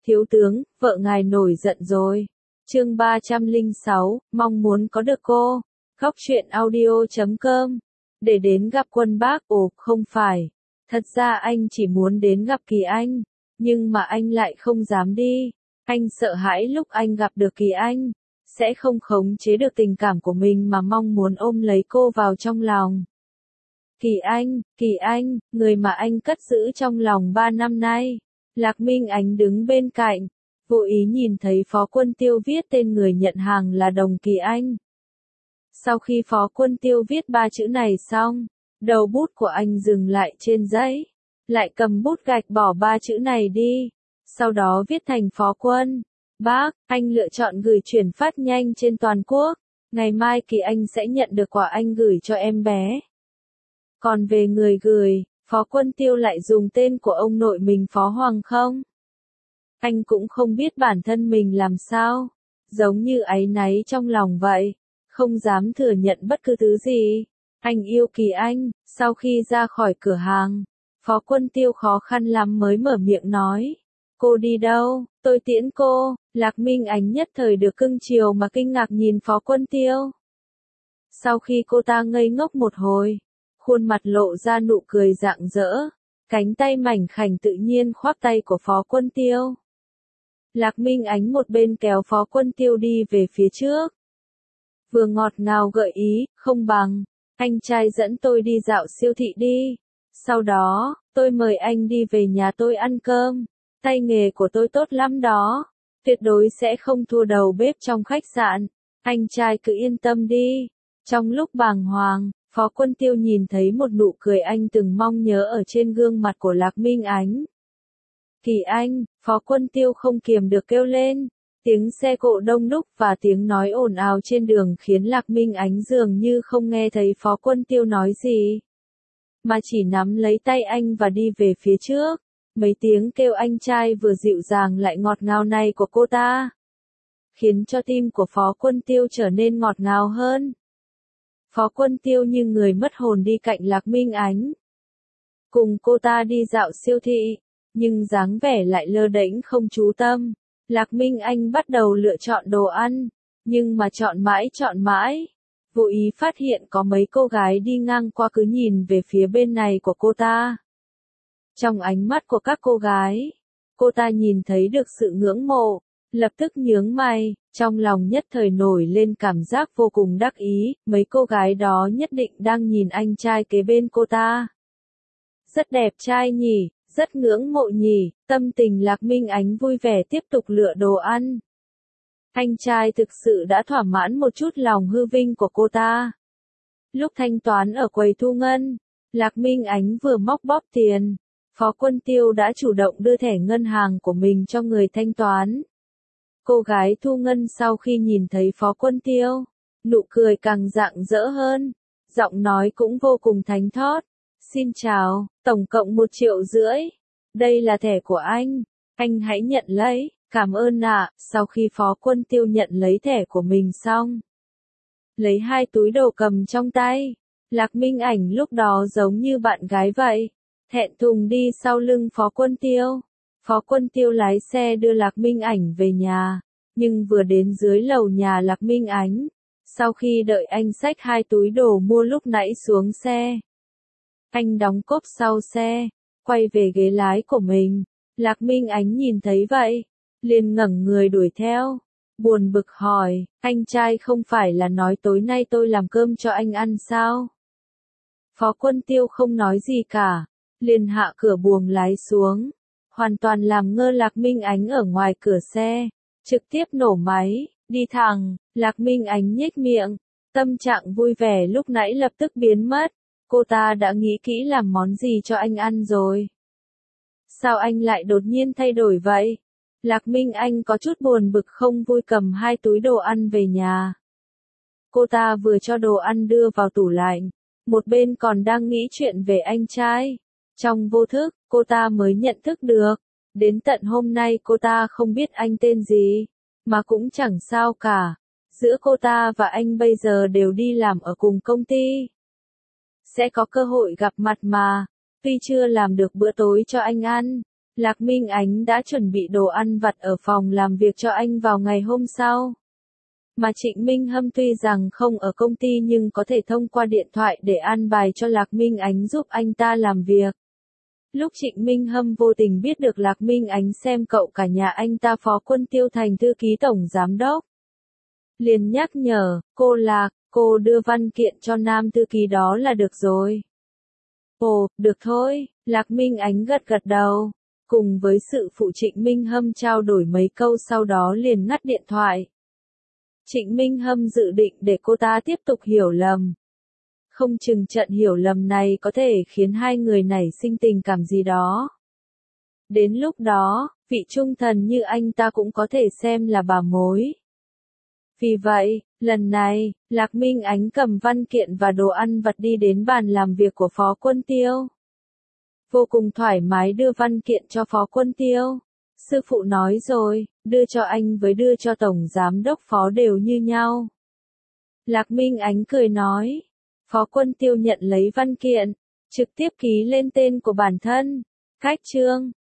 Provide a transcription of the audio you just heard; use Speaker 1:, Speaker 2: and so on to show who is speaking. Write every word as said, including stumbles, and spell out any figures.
Speaker 1: Thiếu tướng, vợ ngài nổi giận rồi. Chương ba trăm lẻ sáu, mong muốn có được cô. Góc truyện audio chấm com. Để đến gặp Quân Bác, ồ, không phải. Thật ra anh chỉ muốn đến gặp Kỳ Anh, nhưng mà anh lại không dám đi. Anh sợ hãi lúc anh gặp được Kỳ Anh, sẽ không khống chế được tình cảm của mình mà mong muốn ôm lấy cô vào trong lòng. Kỳ Anh, Kỳ Anh, người mà anh cất giữ trong lòng ba năm nay. Lạc Minh Ánh đứng bên cạnh, vô ý nhìn thấy Phó Quân Tiêu viết tên người nhận hàng là Đồng Kỳ Anh. Sau khi Phó Quân Tiêu viết ba chữ này xong, đầu bút của anh dừng lại trên giấy, lại cầm bút gạch bỏ ba chữ này đi, sau đó viết thành Phó Quân Bác. Anh lựa chọn gửi chuyển phát nhanh trên toàn quốc, ngày mai Kỳ Anh sẽ nhận được quà anh gửi cho em bé. Còn về người gửi, Phó Quân Tiêu lại dùng tên của ông nội mình Phó Hoàng không? Anh cũng không biết bản thân mình làm sao, giống như áy náy trong lòng vậy, không dám thừa nhận bất cứ thứ gì. Anh yêu Kỳ Anh. Sau khi ra khỏi cửa hàng, Phó Quân Tiêu khó khăn lắm mới mở miệng nói. Cô đi đâu? Tôi tiễn cô. Lạc Minh Ánh nhất thời được cưng chiều mà kinh ngạc nhìn Phó Quân Tiêu. Sau khi cô ta ngây ngốc một hồi, khuôn mặt lộ ra nụ cười rạng rỡ, cánh tay mảnh khảnh tự nhiên khoác tay của Phó Quân Tiêu. Lạc Minh Ánh một bên kéo Phó Quân Tiêu đi về phía trước, vừa ngọt ngào gợi ý, không bằng, anh trai dẫn tôi đi dạo siêu thị đi, sau đó, tôi mời anh đi về nhà tôi ăn cơm, tay nghề của tôi tốt lắm đó, tuyệt đối sẽ không thua đầu bếp trong khách sạn, anh trai cứ yên tâm đi. Trong lúc bàng hoàng, Phó Quân Tiêu nhìn thấy một nụ cười anh từng mong nhớ ở trên gương mặt của Lạc Minh Ánh. Kỳ Anh, Phó Quân Tiêu không kiềm được kêu lên. Tiếng xe cộ đông đúc và tiếng nói ồn ào trên đường khiến Lạc Minh Ánh dường như không nghe thấy Phó Quân Tiêu nói gì, mà chỉ nắm lấy tay anh và đi về phía trước. Mấy tiếng kêu anh trai vừa dịu dàng lại ngọt ngào này của cô ta, khiến cho tim của Phó Quân Tiêu trở nên ngọt ngào hơn. Phó Quân Tiêu như người mất hồn đi cạnh Lạc Minh Ánh, cùng cô ta đi dạo siêu thị, nhưng dáng vẻ lại lơ đễnh không chú tâm. Lạc Minh Anh bắt đầu lựa chọn đồ ăn, nhưng mà chọn mãi chọn mãi, vô ý phát hiện có mấy cô gái đi ngang qua cứ nhìn về phía bên này của cô ta. Trong ánh mắt của các cô gái, cô ta nhìn thấy được sự ngưỡng mộ, lập tức nhướng mày, trong lòng nhất thời nổi lên cảm giác vô cùng đắc ý, mấy cô gái đó nhất định đang nhìn anh trai kế bên cô ta. Rất đẹp trai nhỉ, rất ngưỡng mộ nhỉ, tâm tình Lạc Minh Ánh vui vẻ tiếp tục lựa đồ ăn. Anh trai thực sự đã thỏa mãn một chút lòng hư vinh của cô ta. Lúc thanh toán ở quầy thu ngân, Lạc Minh Ánh vừa móc bóp tiền, Phó Quân Tiêu đã chủ động đưa thẻ ngân hàng của mình cho người thanh toán. Cô gái thu ngân sau khi nhìn thấy Phó Quân Tiêu, nụ cười càng rạng rỡ hơn, giọng nói cũng vô cùng thánh thót. Xin chào, tổng cộng một triệu rưỡi. Đây là thẻ của anh, anh hãy nhận lấy, cảm ơn ạ. Sau khi Phó Quân Tiêu nhận lấy thẻ của mình xong, lấy hai túi đồ cầm trong tay, Lạc Minh Ảnh lúc đó giống như bạn gái vậy, thẹn thùng đi sau lưng Phó Quân Tiêu. Phó Quân Tiêu lái xe đưa Lạc Minh Ảnh về nhà, nhưng vừa đến dưới lầu nhà Lạc Minh Ánh, sau khi đợi anh xách hai túi đồ mua lúc nãy xuống xe, anh đóng cốp sau xe, quay về ghế lái của mình. Lạc Minh Ánh nhìn thấy vậy, liền ngẩng người đuổi theo, buồn bực hỏi, anh trai không phải là nói tối nay tôi làm cơm cho anh ăn sao? Phó Quân Tiêu không nói gì cả, liền hạ cửa buồng lái xuống, hoàn toàn làm ngơ Lạc Minh Ánh ở ngoài cửa xe, trực tiếp nổ máy, đi thẳng. Lạc Minh Ánh nhếch miệng, tâm trạng vui vẻ lúc nãy lập tức biến mất. Cô ta đã nghĩ kỹ làm món gì cho anh ăn rồi. Sao anh lại đột nhiên thay đổi vậy? Lạc Minh Anh có chút buồn bực không vui cầm hai túi đồ ăn về nhà. Cô ta vừa cho đồ ăn đưa vào tủ lạnh, một bên còn đang nghĩ chuyện về anh trai. Trong vô thức, cô ta mới nhận thức được, đến tận hôm nay cô ta không biết anh tên gì, mà cũng chẳng sao cả. Giữa cô ta và anh bây giờ đều đi làm ở cùng công ty. Sẽ có cơ hội gặp mặt mà, tuy chưa làm được bữa tối cho anh ăn, Lạc Minh Ánh đã chuẩn bị đồ ăn vặt ở phòng làm việc cho anh vào ngày hôm sau. Mà Trịnh Minh Hâm tuy rằng không ở công ty nhưng có thể thông qua điện thoại để an bài cho Lạc Minh Ánh giúp anh ta làm việc. Lúc Trịnh Minh Hâm vô tình biết được Lạc Minh Ánh xem cậu cả nhà anh ta Phó Quân Tiêu thành thư ký tổng giám đốc. Liền nhắc nhở, cô Lạc, cô đưa văn kiện cho nam thư ký đó là được rồi. Ồ, được thôi, Lạc Minh Ánh gật gật đầu. Cùng với sự phụ Trịnh Minh Hâm trao đổi mấy câu sau đó liền ngắt điện thoại. Trịnh Minh Hâm dự định để cô ta tiếp tục hiểu lầm. Không chừng trận hiểu lầm này có thể khiến hai người nảy sinh tình cảm gì đó. Đến lúc đó, vị trung thần như anh ta cũng có thể xem là bà mối. Vì vậy, lần này, Lạc Minh Ánh cầm văn kiện và đồ ăn vặt đi đến bàn làm việc của Phó Quân Tiêu. Vô cùng thoải mái đưa văn kiện cho Phó Quân Tiêu. Sư phụ nói rồi, đưa cho anh với đưa cho Tổng Giám đốc Phó đều như nhau. Lạc Minh Ánh cười nói. Phó Quân Tiêu nhận lấy văn kiện, trực tiếp ký lên tên của bản thân. Cách chương